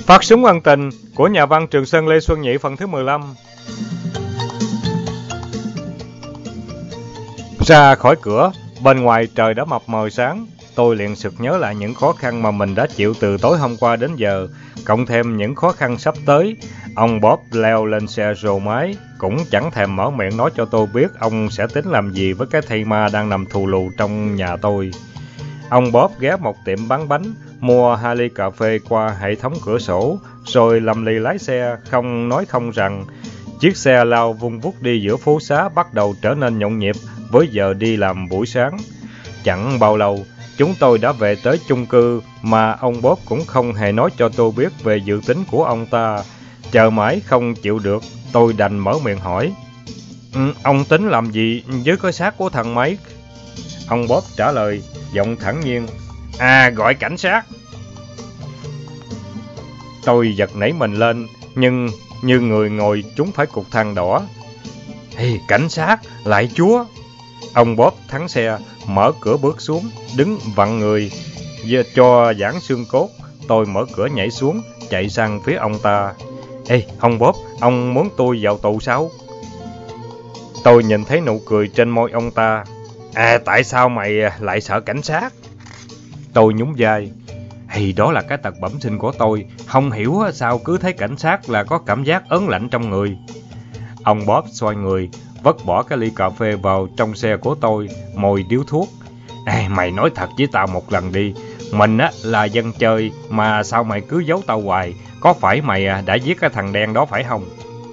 Phát súng ân tình của nhà văn Trường Sơn Lê Xuân Nhị phần thứ 15. Ra khỏi cửa, bên ngoài trời đã mập mờ sáng. Tôi liền sực nhớ lại những khó khăn mà mình đã chịu từ tối hôm qua đến giờ, cộng thêm những khó khăn sắp tới. Ông Bob leo lên xe rồ máy, cũng chẳng thèm mở miệng nói cho tôi biết ông sẽ tính làm gì với cái thây ma đang nằm thù lù trong nhà tôi. Ông Bob ghé một tiệm bán bánh, mua 2 ly cà phê qua hệ thống cửa sổ, rồi lầm lì lái xe, không nói không rằng. Chiếc xe lao vun vút đi giữa phố xá bắt đầu trở nên nhộn nhịp với giờ đi làm buổi sáng. Chẳng bao lâu, chúng tôi đã về tới chung cư mà ông Bob cũng không hề nói cho tôi biết về dự tính của ông ta. Chờ mãi không chịu được, tôi đành mở miệng hỏi. Ông tính làm gì với cái xác của thằng Mike? Ông Bob trả lời, giọng thản nhiên. Gọi cảnh sát. Tôi giật nảy mình lên, nhưng như người ngồi trúng phải cục than đỏ. Cảnh sát, lại Chúa! Ông Bob thắng xe, mở cửa bước xuống, đứng vặn người, cho giãn xương cốt. Tôi mở cửa nhảy xuống, chạy sang phía ông ta. Ông Bob, ông muốn tôi vào tù sao? Tôi nhìn thấy nụ cười trên môi ông ta. Tại sao mày lại sợ cảnh sát? Tôi nhún vai. Đó là cái tật bẩm sinh của tôi. Không hiểu sao cứ thấy cảnh sát là có cảm giác ớn lạnh trong người. Ông Bob xoay người, vứt bỏ cái ly cà phê vào trong xe của tôi, mồi điếu thuốc. Mày nói thật với tao một lần đi. Mình là dân chơi, mà sao mày cứ giấu tao hoài? Có phải mày đã giết cái thằng đen đó phải không?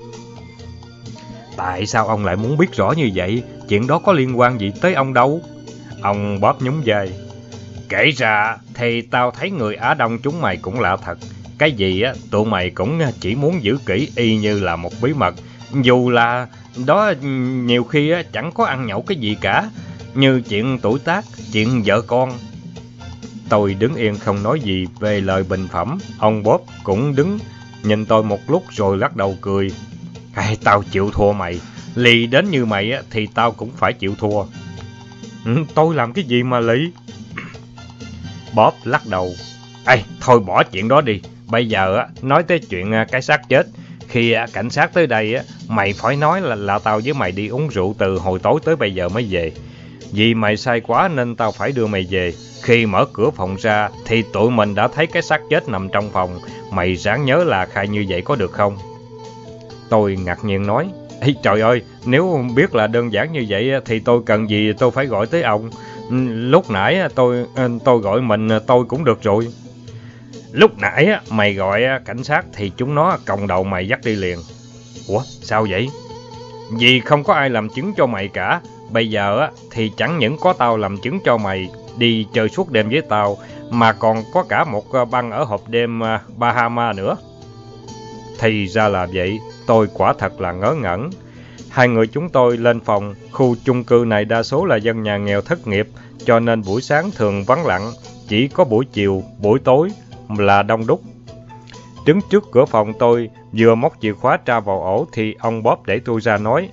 Tại sao ông lại muốn biết rõ như vậy? Chuyện đó có liên quan gì tới ông đâu? Ông Bob nhún vai. Kể ra thì tao thấy người Á Đông chúng mày cũng lạ thật. Cái gì tụi mày cũng chỉ muốn giữ kỹ y như là một bí mật. Dù là đó nhiều khi chẳng có ăn nhậu cái gì cả. Như chuyện tuổi tác, chuyện vợ con. Tôi đứng yên không nói gì về lời bình phẩm. Ông Bob cũng đứng nhìn tôi một lúc rồi lắc đầu cười. Tao chịu thua mày. Lì đến như mày thì tao cũng phải chịu thua. Tôi làm cái gì mà lì? Bob lắc đầu. Thôi bỏ chuyện đó đi. Bây giờ nói tới chuyện cái xác chết. Khi cảnh sát tới đây mày phải nói là tao với mày đi uống rượu từ hồi tối tới bây giờ mới về. Vì mày say quá nên tao phải đưa mày về. Khi mở cửa phòng ra thì tụi mình đã thấy cái xác chết nằm trong phòng. Mày ráng nhớ là khai như vậy có được không? Tôi ngạc nhiên nói. Trời ơi, nếu biết là đơn giản như vậy thì tôi cần gì tôi phải gọi tới ông. Lúc nãy tôi gọi mình tôi cũng được rồi. Lúc nãy mày gọi cảnh sát thì chúng nó còng đầu mày dắt đi liền. Ủa sao vậy? Vì không có ai làm chứng cho mày cả. Bây giờ thì chẳng những có tao làm chứng cho mày đi chơi suốt đêm với tao, mà còn có cả một băng ở hộp đêm Bahama nữa. Thì ra là vậy. Tôi quả thật là ngớ ngẩn. Hai người chúng tôi lên phòng. Khu chung cư này đa số là dân nhà nghèo thất nghiệp, cho nên buổi sáng thường vắng lặng. Chỉ có buổi chiều, buổi tối là đông đúc. Đứng trước cửa phòng tôi, vừa móc chìa khóa tra vào ổ thì ông Bob đẩy tôi ra nói.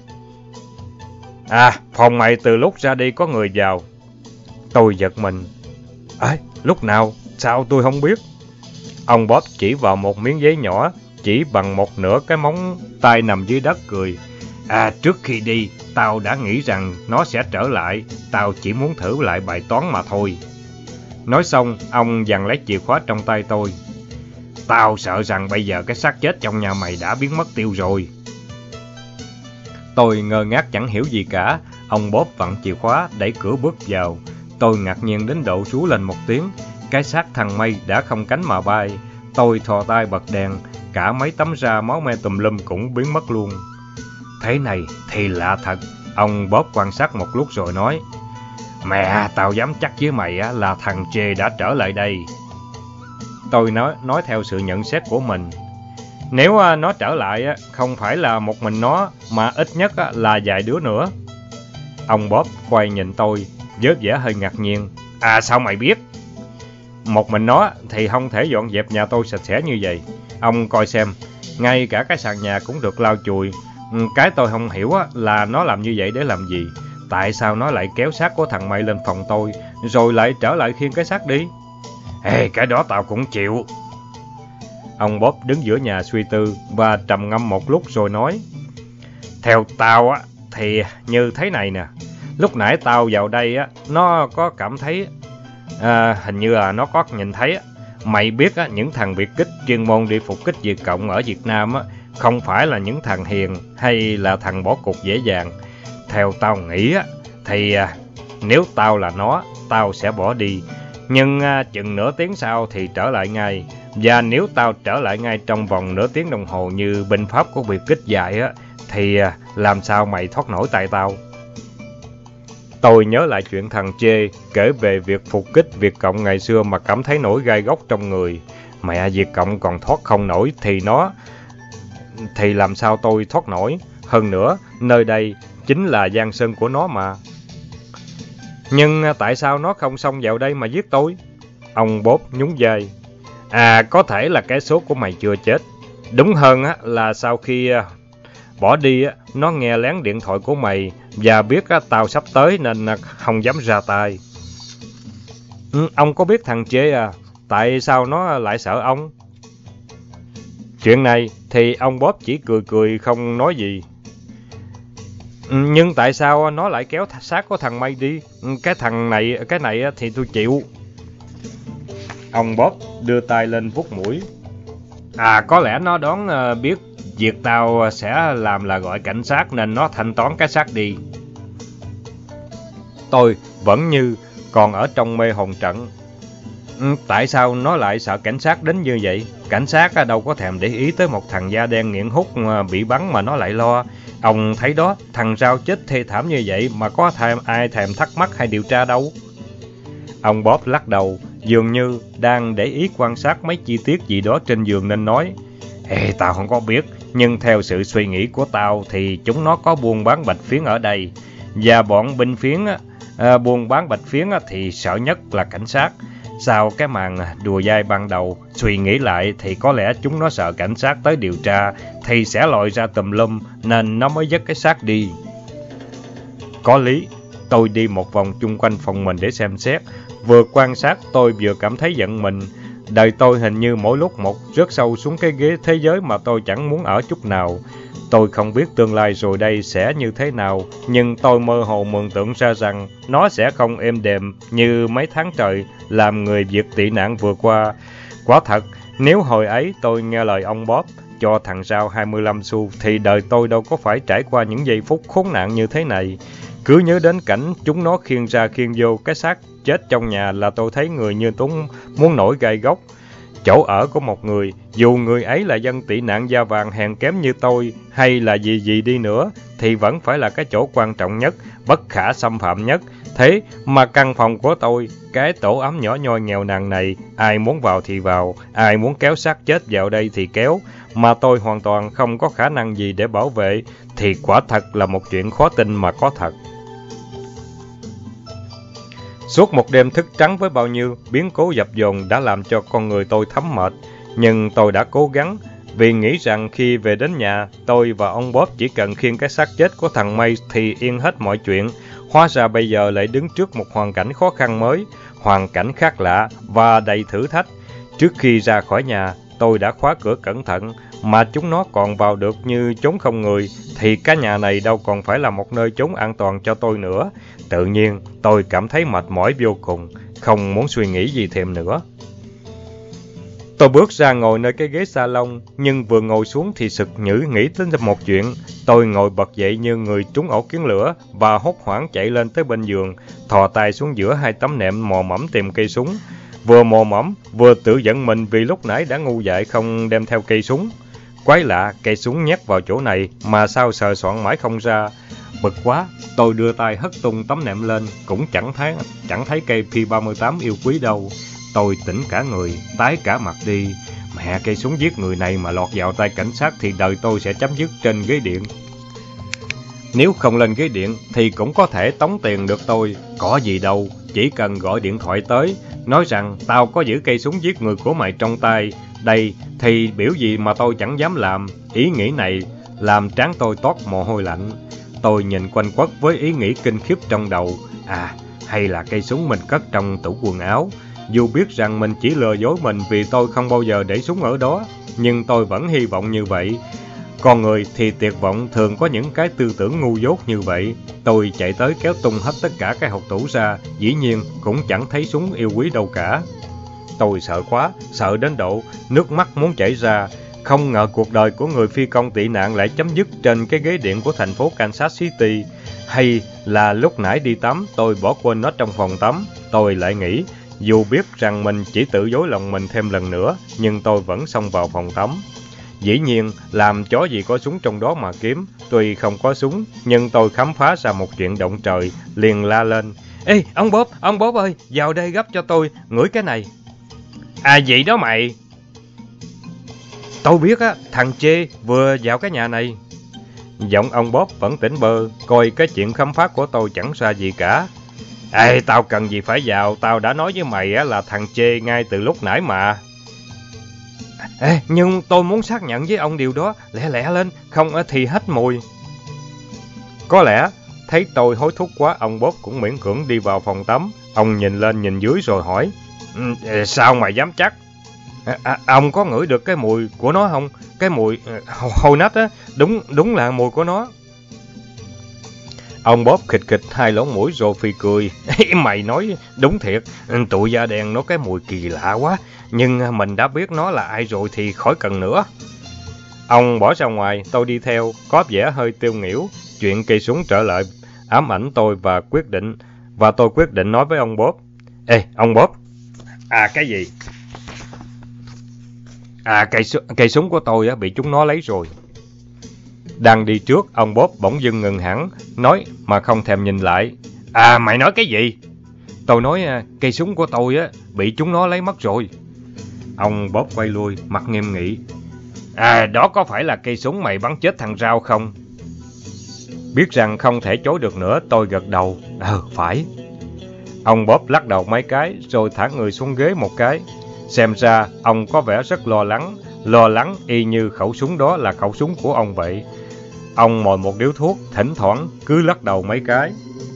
Phòng mày từ lúc ra đi có người vào. Tôi giật mình. Lúc nào? Sao tôi không biết? Ông Bob chỉ vào một miếng giấy nhỏ, chỉ bằng một nửa cái móng tay nằm dưới đất cười. Trước khi đi, tao đã nghĩ rằng nó sẽ trở lại. Tao chỉ muốn thử lại bài toán mà thôi. Nói xong, ông giằng lấy chìa khóa trong tay tôi. Tao sợ rằng bây giờ cái xác chết trong nhà mày đã biến mất tiêu rồi. Tôi ngơ ngác chẳng hiểu gì cả. Ông Bob vặn chìa khóa, đẩy cửa bước vào. Tôi ngạc nhiên đến độ rú lên một tiếng. Cái xác thằng Mây đã không cánh mà bay. Tôi thò tay bật đèn, cả mấy tấm da máu me tùm lum cũng biến mất luôn. Thế này thì lạ thật. Ông Bob quan sát một lúc rồi nói. Mẹ, tao dám chắc với mày là thằng Chê đã trở lại đây. Tôi nói theo sự nhận xét của mình. Nếu nó trở lại không phải là một mình nó, mà ít nhất là vài đứa nữa. Ông Bob quay nhìn tôi, với vẻ hơi ngạc nhiên. Sao mày biết? Một mình nó thì không thể dọn dẹp nhà tôi sạch sẽ như vậy. Ông coi xem, ngay cả cái sàn nhà cũng được lau chùi. Cái tôi không hiểu là nó làm như vậy để làm gì. Tại sao nó lại kéo xác của thằng Mày lên phòng tôi, rồi lại trở lại khiêng cái xác đi? Cái đó tao cũng chịu. Ông Bob đứng giữa nhà suy tư và trầm ngâm một lúc rồi nói: Theo tao á, thì như thế này nè. Lúc nãy tao vào đây á, nó có cảm thấy, hình như là nó có nhìn thấy á. Mày biết á, những thằng biệt kích chuyên môn đi phục kích Việt Cộng ở Việt Nam á, không phải là những thằng hiền hay là thằng bỏ cuộc dễ dàng. Theo tao nghĩ á, thì nếu tao là nó, tao sẽ bỏ đi. Nhưng chừng nửa tiếng sau thì trở lại ngay. Và nếu tao trở lại ngay trong vòng nửa tiếng đồng hồ như binh pháp của biệt kích dạy á, thì làm sao mày thoát nổi tay tao? Tôi nhớ lại chuyện thằng Chê kể về việc phục kích Việt Cộng ngày xưa mà cảm thấy nổi gai góc trong người. Mẹ, Việt Cộng còn thoát không nổi thì làm sao tôi thoát nổi? Hơn nữa, nơi đây chính là giang sơn của nó mà. Nhưng tại sao nó không xông vào đây mà giết tôi? Ông Bob nhún vai. Có thể là cái số của mày chưa chết. Đúng hơn á, là sau khi bỏ đi á, nó nghe lén điện thoại của mày và biết á, tao sắp tới nên không dám ra tay. Ông có biết thằng Chê tại sao nó lại sợ ông? Chuyện này thì ông Bob chỉ cười cười không nói gì. Nhưng tại sao nó lại kéo xác của thằng May đi? Cái này thì tôi chịu. Ông Bob đưa tay lên vuốt mũi. Có lẽ nó đoán biết việc tao sẽ làm là gọi cảnh sát nên nó thanh toán cái xác đi. Tôi vẫn như còn ở trong mê hồn trận. Tại sao nó lại sợ cảnh sát đến như vậy? Cảnh sát đâu có thèm để ý tới một thằng da đen nghiện hút bị bắn mà nó lại lo. Ông thấy đó, thằng Rao chết thê thảm như vậy mà có ai thèm thắc mắc hay điều tra đâu. Ông Bob lắc đầu, dường như đang để ý quan sát mấy chi tiết gì đó trên giường nên nói: Tao không có biết, nhưng theo sự suy nghĩ của tao thì chúng nó có buôn bán bạch phiến ở đây. Và bọn binh phiến buôn bán bạch phiến thì sợ nhất là cảnh sát. Sau cái màn đùa dai ban đầu, suy nghĩ lại thì có lẽ chúng nó sợ cảnh sát tới điều tra thì sẽ lòi ra tùm lum nên nó mới dứt cái xác đi. Có lý. Tôi đi một vòng chung quanh phòng mình để xem xét. Vừa quan sát tôi vừa cảm thấy giận mình. Đời tôi hình như mỗi lúc một rớt sâu xuống cái ghế thế giới mà tôi chẳng muốn ở chút nào. Tôi không biết tương lai rồi đây sẽ như thế nào, nhưng tôi mơ hồ mường tượng ra rằng nó sẽ không êm đềm như mấy tháng trời làm người Việt tị nạn vừa qua. Quả thật, nếu hồi ấy tôi nghe lời ông Bob cho thằng Rao 25 xu thì đời tôi đâu có phải trải qua những giây phút khốn nạn như thế này. Cứ nhớ đến cảnh chúng nó khiêng ra khiêng vô cái xác chết trong nhà là tôi thấy người như muốn nổi gai góc. Chỗ ở của một người, dù người ấy là dân tị nạn da vàng hèn kém như tôi hay là gì đi nữa, thì vẫn phải là cái chỗ quan trọng nhất, bất khả xâm phạm nhất. Thế mà căn phòng của tôi, cái tổ ấm nhỏ nhoi nghèo nàn này, ai muốn vào thì vào, ai muốn kéo xác chết vào đây thì kéo, mà tôi hoàn toàn không có khả năng gì để bảo vệ, thì quả thật là một chuyện khó tin mà có thật. Suốt một đêm thức trắng với bao nhiêu biến cố dập dồn đã làm cho con người tôi thấm mệt, nhưng tôi đã cố gắng, vì nghĩ rằng khi về đến nhà, tôi và ông Bob chỉ cần khiêng cái xác chết của thằng May thì yên hết mọi chuyện. Hóa ra bây giờ lại đứng trước một hoàn cảnh khó khăn mới, hoàn cảnh khác lạ và đầy thử thách. Trước khi ra khỏi nhà, tôi đã khóa cửa cẩn thận, mà chúng nó còn vào được như chốn không người, thì cái nhà này đâu còn phải là một nơi chốn an toàn cho tôi nữa. Tự nhiên, tôi cảm thấy mệt mỏi vô cùng, không muốn suy nghĩ gì thêm nữa. Tôi bước ra ngồi nơi cái ghế salon, nhưng vừa ngồi xuống thì sực nhữ nghĩ đến một chuyện. Tôi ngồi bật dậy như người trúng ổ kiến lửa và hốt hoảng chạy lên tới bên giường, thò tay xuống giữa hai tấm nệm mò mẫm tìm cây súng. Vừa mò mẫm, vừa tự giận mình vì lúc nãy đã ngu dại không đem theo cây súng. Quái lạ, cây súng nhét vào chỗ này mà sao sờ soạn mãi không ra. Bực quá, tôi đưa tay hất tung tấm nệm lên, cũng chẳng thấy cây P38 yêu quý đâu. Tôi tỉnh cả người, tái cả mặt đi. Mẹ, cây súng giết người này mà lọt vào tay cảnh sát thì đời tôi sẽ chấm dứt trên ghế điện. Nếu không lên ghế điện thì cũng có thể tống tiền được tôi. Có gì đâu, chỉ cần gọi điện thoại tới, nói rằng tao có giữ cây súng giết người của mày trong tay. Đây thì biểu gì mà tôi chẳng dám làm. Ý nghĩ này làm trán tôi toát mồ hôi lạnh. Tôi nhìn quanh quất với ý nghĩ kinh khiếp trong đầu. Hay là cây súng mình cất trong tủ quần áo. Dù biết rằng mình chỉ lừa dối mình vì tôi không bao giờ để súng ở đó, nhưng tôi vẫn hy vọng như vậy. Con người thì tuyệt vọng thường có những cái tư tưởng ngu dốt như vậy. Tôi chạy tới kéo tung hết tất cả cái hộc tủ ra, dĩ nhiên cũng chẳng thấy súng yêu quý đâu cả. Tôi sợ quá, sợ đến độ nước mắt muốn chảy ra. Không ngờ cuộc đời của người phi công tị nạn lại chấm dứt trên cái ghế điện của thành phố Kansas City. Hay là lúc nãy đi tắm, tôi bỏ quên nó trong phòng tắm. Tôi lại nghĩ, dù biết rằng mình chỉ tự dối lòng mình thêm lần nữa, nhưng tôi vẫn xông vào phòng tắm. Dĩ nhiên, làm chó gì có súng trong đó mà kiếm. Tuy không có súng, nhưng tôi khám phá ra một chuyện động trời, liền la lên. Ê, ông Bob ơi, vào đây gấp cho tôi, ngửi cái này. À gì đó mày? Tôi biết á, thằng Chê vừa vào cái nhà này. Giọng ông Bob vẫn tỉnh bơ, coi cái chuyện khám phá của tôi chẳng ra gì cả. Ê, tao cần gì phải vào, tao đã nói với mày á là thằng Chê ngay từ lúc nãy mà. Ê, nhưng tôi muốn xác nhận với ông điều đó, lẹ lẹ lên, không thì hết mùi. Có lẽ, thấy tôi hối thúc quá, ông Bob cũng miễn cưỡng đi vào phòng tắm. Ông nhìn lên nhìn dưới rồi hỏi, sao mày dám chắc? Ông có ngửi được cái mùi của nó không? Cái mùi hôi nách á, đúng là mùi của nó. Ông Bob khịt khịt hai lỗ mũi rồi phì cười. Mày nói đúng thiệt, tụi da đen nó cái mùi kỳ lạ quá, nhưng mình đã biết nó là ai rồi thì khỏi cần nữa. Ông bỏ ra ngoài, tôi đi theo, có vẻ hơi tiêu nghỉu. Chuyện cây súng trở lại ám ảnh tôi và tôi quyết định nói với ông Bob. Ê, ông Bob. Cái gì? Cây súng của tôi bị chúng nó lấy rồi. Đang đi trước, ông Bob bỗng dưng ngừng hẳn, nói mà không thèm nhìn lại. Mày nói cái gì? Tôi nói cây súng của tôi bị chúng nó lấy mất rồi. Ông Bob quay lui, mặt nghiêm nghị. Đó có phải là cây súng mày bắn chết thằng Rao không? Biết rằng không thể chối được nữa, tôi gật đầu. Phải. Ông Bob lắc đầu mấy cái, rồi thả người xuống ghế một cái. Xem ra, ông có vẻ rất lo lắng y như khẩu súng đó là khẩu súng của ông vậy. Ông mồi một điếu thuốc, thỉnh thoảng cứ lắc đầu mấy cái.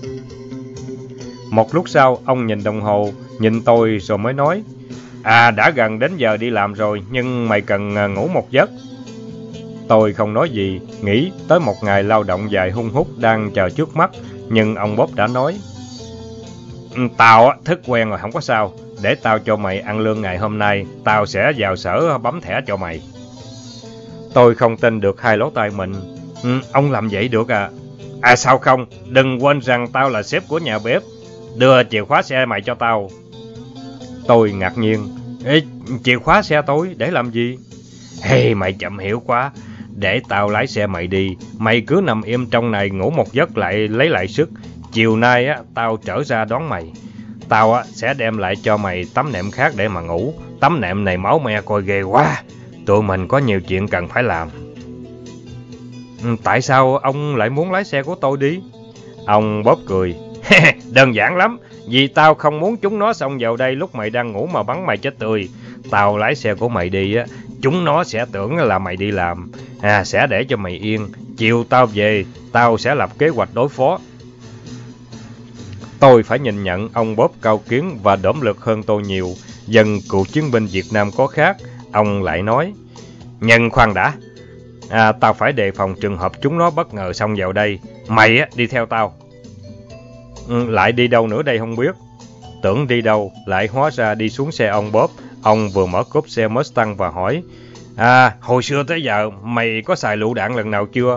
Một lúc sau, ông nhìn đồng hồ, nhìn tôi rồi mới nói. Đã gần đến giờ đi làm rồi, nhưng mày cần ngủ một giấc. Tôi không nói gì, nghĩ tới một ngày lao động dài hun hút đang chờ trước mắt, nhưng ông Bob đã nói. Tao thức quen rồi, không có sao. Để tao cho mày ăn lương ngày hôm nay, tao sẽ vào sở bấm thẻ cho mày. Tôi không tin được hai lỗ tai mình. Ông làm vậy được à? Sao không? Đừng quên rằng tao là sếp của nhà bếp. Đưa chìa khóa xe mày cho tao. Tôi ngạc nhiên. Chìa khóa xe tôi để làm gì? Mày chậm hiểu quá. Để tao lái xe mày đi. Mày cứ nằm im trong này ngủ một giấc lại lấy lại sức. Chiều nay tao trở ra đón mày. Tao sẽ đem lại cho mày tấm nệm khác để mà ngủ. Tấm nệm này máu me coi ghê quá. Tụi mình có nhiều chuyện cần phải làm. Tại sao ông lại muốn lái xe của tôi đi? Ông Bob cười. Đơn giản lắm. Vì tao không muốn chúng nó xông vào đây lúc mày đang ngủ mà bắn mày chết tươi. Tao lái xe của mày đi chúng nó sẽ tưởng là mày đi làm. Sẽ để cho mày yên. Chiều tao về, tao sẽ lập kế hoạch đối phó. Tôi phải nhìn nhận ông Bob cao kiến và đổm lực hơn tôi nhiều. Dân cựu chiến binh Việt Nam có khác. Ông lại nói. Nhưng khoan đã. Tao phải đề phòng trường hợp chúng nó bất ngờ xông vào đây. Mày đi theo tao. Lại đi đâu nữa đây không biết. Tưởng đi đâu, lại hóa ra đi xuống xe ông Bob. Ông vừa mở cốp xe Mustang và hỏi. Hồi xưa tới giờ mày có xài lựu đạn lần nào chưa?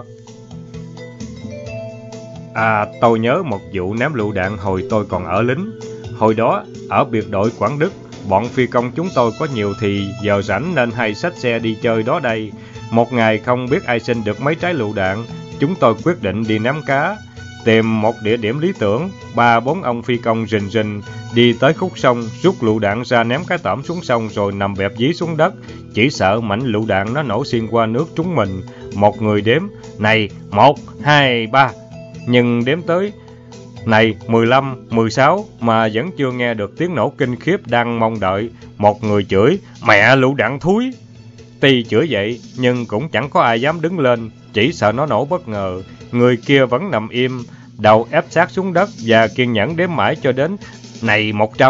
Tôi nhớ một vụ ném lựu đạn hồi tôi còn ở lính. Hồi đó, ở biệt đội Quảng Đức, bọn phi công chúng tôi có nhiều thì giờ rảnh nên hay xách xe đi chơi đó đây. Một ngày không biết ai xin được mấy trái lựu đạn, chúng tôi quyết định đi ném cá. Tìm một địa điểm lý tưởng, 3-4 ông phi công rình rình đi tới khúc sông, rút lựu đạn ra ném cái tỏm xuống sông rồi nằm bẹp dí xuống đất. Chỉ sợ mảnh lựu đạn nó nổ xuyên qua nước trúng mình. Một người đếm, này, 1, 2, 3. Nhưng đếm tới này 15, 16 mà vẫn chưa nghe được tiếng nổ kinh khiếp đang mong đợi. Một người chửi, mẹ lựu đạn thúi. Tuy chửi vậy nhưng cũng chẳng có ai dám đứng lên, chỉ sợ nó nổ bất ngờ. Người kia vẫn nằm im, đầu ép sát xuống đất và kiên nhẫn đếm mãi cho đến này 100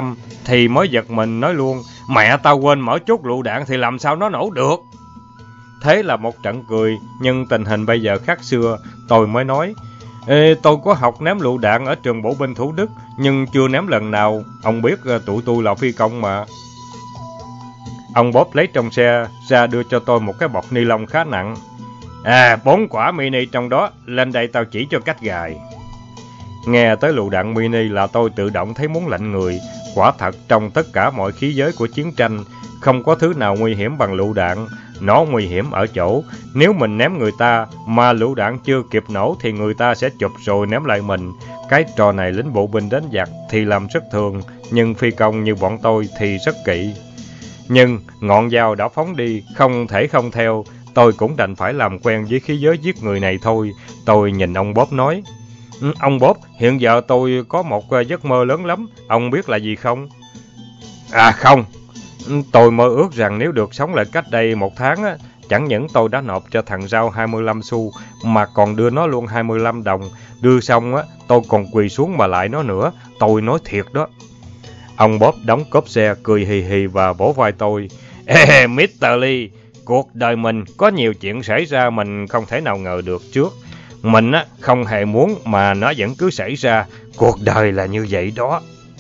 thì mới giật mình nói luôn, mẹ tao quên mở chốt lựu đạn thì làm sao nó nổ được. Thế là một trận cười, nhưng tình hình bây giờ khác xưa, tôi mới nói, tôi có học ném lựu đạn ở trường bộ binh Thủ Đức, nhưng chưa ném lần nào, ông biết tụi tôi là phi công mà. Ông Bob lấy trong xe ra đưa cho tôi một cái bọc ni lông khá nặng. 4 quả mini trong đó, lên đây tao chỉ cho cách gài. Nghe tới lựu đạn mini là tôi tự động thấy muốn lạnh người. Quả thật trong tất cả mọi khí giới của chiến tranh, không có thứ nào nguy hiểm bằng lựu đạn. Nó nguy hiểm ở chỗ, nếu mình ném người ta mà lựu đạn chưa kịp nổ thì người ta sẽ chụp rồi ném lại mình. Cái trò này lính bộ binh đánh giặc thì làm rất thường, nhưng phi công như bọn tôi thì rất kỵ. Nhưng ngọn dao đã phóng đi, không thể không theo. Tôi cũng đành phải làm quen với khí giới giết người này thôi. Tôi nhìn ông Bob nói, ông Bob, hiện giờ tôi có một giấc mơ lớn lắm, ông biết là gì không? Không. Tôi mơ ước rằng nếu được sống lại cách đây 1 tháng, chẳng những tôi đã nộp cho thằng Rau 25 xu, mà còn đưa nó luôn 25 đồng. Đưa xong, tôi còn quỳ xuống mà lại nó nữa. Tôi nói thiệt đó. Ông Bob đóng cốp xe, cười hì hì và vỗ vai tôi. Mr. Lee, cuộc đời mình có nhiều chuyện xảy ra mình không thể nào ngờ được trước. Mình không hề muốn mà nó vẫn cứ xảy ra. Cuộc đời là như vậy đó.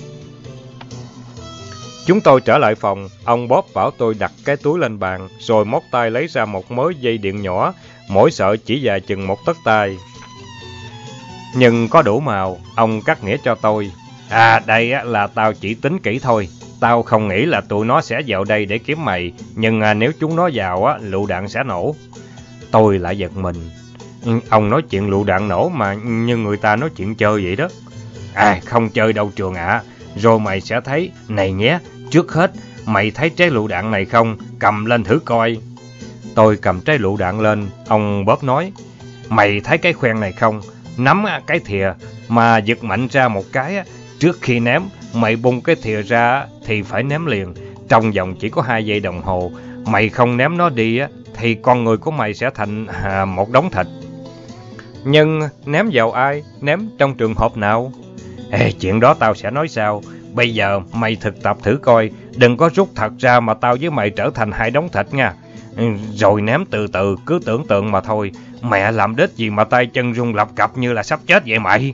Chúng tôi trở lại phòng. Ông Bob bảo tôi đặt cái túi lên bàn, rồi móc tay lấy ra một mớ dây điện nhỏ, mỗi sợi chỉ dài chừng 1 tấc tay. Nhưng có đủ màu, ông cắt nghĩa cho tôi. Đây là tao chỉ tính kỹ thôi. Tao không nghĩ là tụi nó sẽ vào đây để kiếm mày, nhưng nếu chúng nó vào, lựu đạn sẽ nổ. Tôi lại giật mình. Ông nói chuyện lựu đạn nổ mà như người ta nói chuyện chơi vậy đó. Không chơi đâu Trường ạ. Rồi mày sẽ thấy. Này nhé, trước hết, mày thấy trái lựu đạn này không? Cầm lên thử coi. Tôi cầm trái lựu đạn lên. Ông Bob nói, mày thấy cái khoen này không? Nắm cái thìa mà giật mạnh ra một cái. Trước khi ném, mày bung cái thìa ra thì phải ném liền. Trong vòng chỉ có 2 giây đồng hồ. Mày không ném nó đi thì con người của mày sẽ thành một đống thịt. Nhưng ném vào ai? Ném trong trường hợp nào? Chuyện đó tao sẽ nói sau. Bây giờ mày thực tập thử coi. Đừng có rút thật ra mà tao với mày trở thành 2 đống thịt nha. Rồi ném từ từ, cứ tưởng tượng mà thôi. Mẹ làm đít gì mà tay chân run lập cập như là sắp chết vậy mày.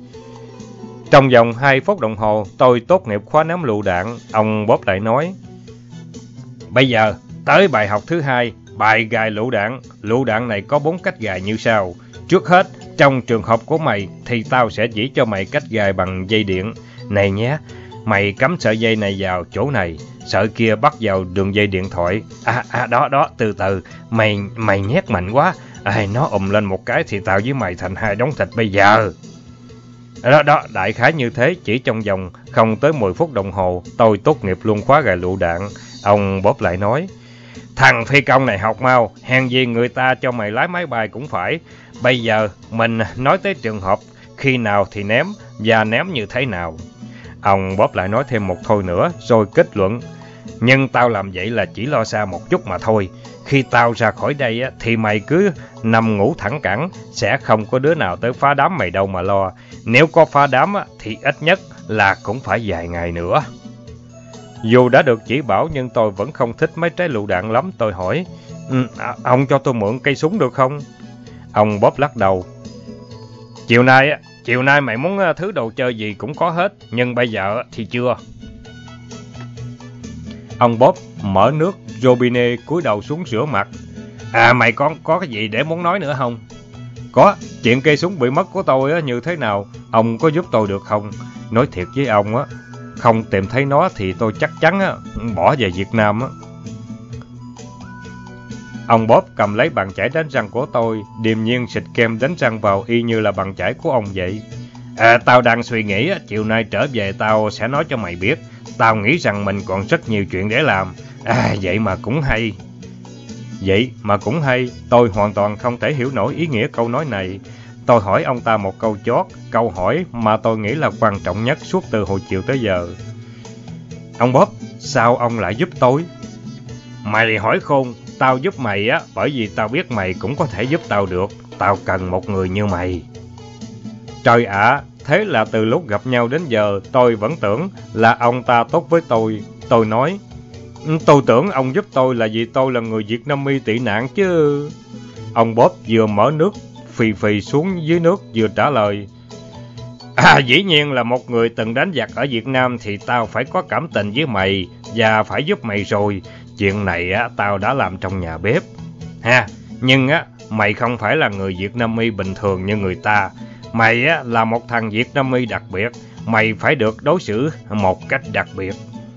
Trong vòng 2 phút đồng hồ, tôi tốt nghiệp khóa ném lựu đạn. Ông Bob lại nói, bây giờ tới bài học thứ 2, bài gài lựu đạn. Lựu đạn này có 4 cách gài như sau. Trước hết, trong trường hợp của mày thì tao sẽ chỉ cho mày cách gài bằng dây điện. Này nhé, mày cắm sợi dây này vào chỗ này, sợi kia bắt vào đường dây điện thoại. Đó, từ từ, mày nhét mạnh quá. Nó lên một cái thì tao với mày thành 2 đống thịt bây giờ. Đó, đại khái như thế. Chỉ trong vòng không tới 10 phút đồng hồ, tôi tốt nghiệp luôn khóa gài lựu đạn. Ông Bob lại nói, thằng phi công này học mau, hèn gì người ta cho mày lái máy bay cũng phải. Bây giờ mình nói tới trường hợp khi nào thì ném và ném như thế nào. Ông Bob lại nói thêm một thôi nữa rồi kết luận, nhưng tao làm vậy là chỉ lo xa một chút mà thôi. Khi tao ra khỏi đây thì mày cứ nằm ngủ thẳng cẳng, sẽ không có đứa nào tới phá đám mày đâu mà lo. Nếu có phá đám thì ít nhất là cũng phải vài ngày nữa. Dù đã được chỉ bảo nhưng tôi vẫn không thích mấy trái lựu đạn lắm. Tôi hỏi, ông cho tôi mượn cây súng được không? Ông Bob lắc đầu. Chiều nay mày muốn thứ đồ chơi gì cũng có hết, nhưng bây giờ thì chưa. Ông Bob mở nước robinet, cúi đầu xuống rửa mặt. Mày có cái gì để muốn nói nữa không? Có, chuyện cây súng bị mất của tôi như thế nào, ông có giúp tôi được không? Nói thiệt với ông không tìm thấy nó thì tôi chắc chắn bỏ về Việt Nam. Ông Bob cầm lấy bàn chải đánh răng của tôi, điềm nhiên xịt kem đánh răng vào y như là bàn chải của ông vậy. Tao đang suy nghĩ, chiều nay trở về tao sẽ nói cho mày biết. Tao nghĩ rằng mình còn rất nhiều chuyện để làm. Vậy mà cũng hay. Tôi hoàn toàn không thể hiểu nổi ý nghĩa câu nói này. Tôi hỏi ông ta một câu chót, câu hỏi mà tôi nghĩ là quan trọng nhất suốt từ hồi chiều tới giờ. Ông Bob, sao ông lại giúp tôi? Mày hỏi khôn, tao giúp mày bởi vì tao biết mày cũng có thể giúp tao được. Tao cần một người như mày. Trời ạ, thế là từ lúc gặp nhau đến giờ, tôi vẫn tưởng là ông ta tốt với tôi. Tôi nói, tôi tưởng ông giúp tôi là vì tôi là người Việt Nam tị nạn chứ. Ông Bob vừa mở nước phì phì xuống dưới nước vừa trả lời, dĩ nhiên là một người từng đánh giặc ở Việt Nam thì tao phải có cảm tình với mày và phải giúp mày rồi. Chuyện này tao đã làm trong nhà bếp. Nhưng mày không phải là người Việt Nam bình thường như người ta. Mày là một thằng Việt Nam đặc biệt. Mày phải được đối xử một cách đặc biệt.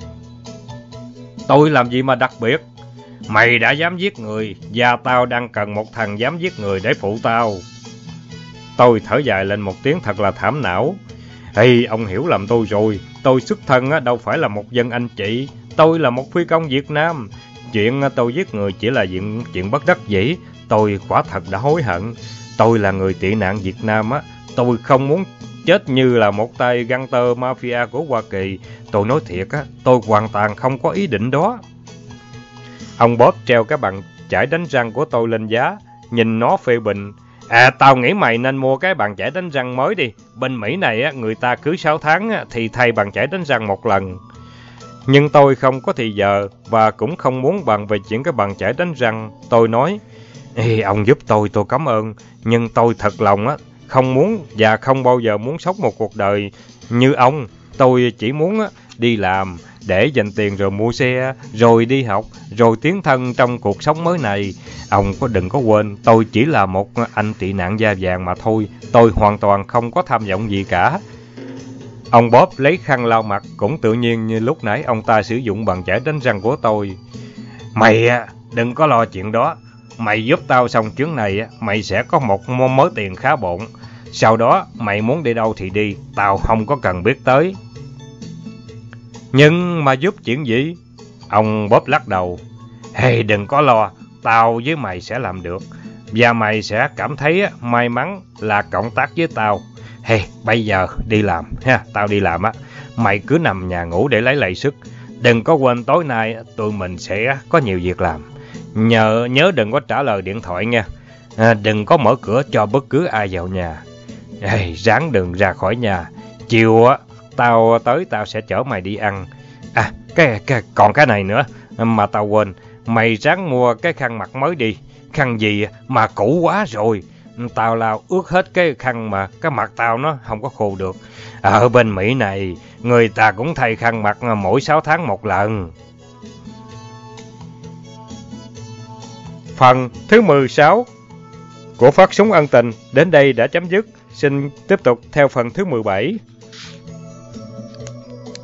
Tôi làm gì mà đặc biệt? Mày đã dám giết người và tao đang cần một thằng dám giết người để phụ tao. Tôi thở dài lên một tiếng thật là thảm não. Ông hiểu lầm tôi rồi. Tôi xuất thân đâu phải là một dân Anh chị. Tôi là một phi công Việt Nam. Chuyện tôi giết người chỉ là chuyện bất đắc dĩ. Tôi quả thật đã hối hận. Tôi là người tị nạn Việt Nam tôi không muốn chết như là một tay gangster mafia của Hoa Kỳ. Tôi nói thiệt tôi hoàn toàn không có ý định đó. Ông Bob treo cái bàn chải đánh răng của tôi lên giá, nhìn nó phê bình. Tao nghĩ mày nên mua cái bàn chải đánh răng mới đi. Bên Mỹ này người ta cứ 6 tháng thì thay bàn chải đánh răng một lần. Nhưng tôi không có thì giờ và cũng không muốn bàn về chuyện cái bàn chải đánh răng. Tôi nói, ông giúp tôi cảm ơn. Nhưng tôi thật lòng không muốn và không bao giờ muốn sống một cuộc đời như ông. Tôi chỉ muốn đi làm để dành tiền rồi mua xe, rồi đi học, rồi tiến thân trong cuộc sống mới này. Ông đừng có quên, tôi chỉ là một anh tị nạn da vàng mà thôi. Tôi hoàn toàn không có tham vọng gì cả. Ông Bob lấy khăn lau mặt, cũng tự nhiên như lúc nãy ông ta sử dụng bàn chải đánh răng của tôi. Mày đừng có lo chuyện đó. Mày giúp tao xong chuyến này, mày sẽ có một mớ tiền khá bộn. Sau đó, mày muốn đi đâu thì đi, tao không có cần biết tới. Nhưng mà giúp chuyện gì? Ông Bob lắc đầu. Đừng có lo, tao với mày sẽ làm được. Và mày sẽ cảm thấy may mắn là cộng tác với tao. Bây giờ đi làm, tao đi làm Mày cứ nằm nhà ngủ để lấy lại sức. Đừng có quên tối nay tụi mình sẽ có nhiều việc làm. Nhớ đừng có trả lời điện thoại nha. Đừng có mở cửa cho bất cứ ai vào nhà. Ráng đừng ra khỏi nhà. Chiều tao tới tao sẽ chở mày đi ăn. Còn cái này nữa mà tao quên. Mày ráng mua cái khăn mặt mới đi. Khăn gì mà cũ quá rồi. Tao lau ướt hết cái khăn mà cái mặt tao nó không có khô được. Ở bên Mỹ này, người ta cũng thay khăn mặt mỗi 6 tháng một lần. Phần thứ 16 của Phát Súng Ân Tình đến đây đã chấm dứt. Xin tiếp tục theo phần thứ 17.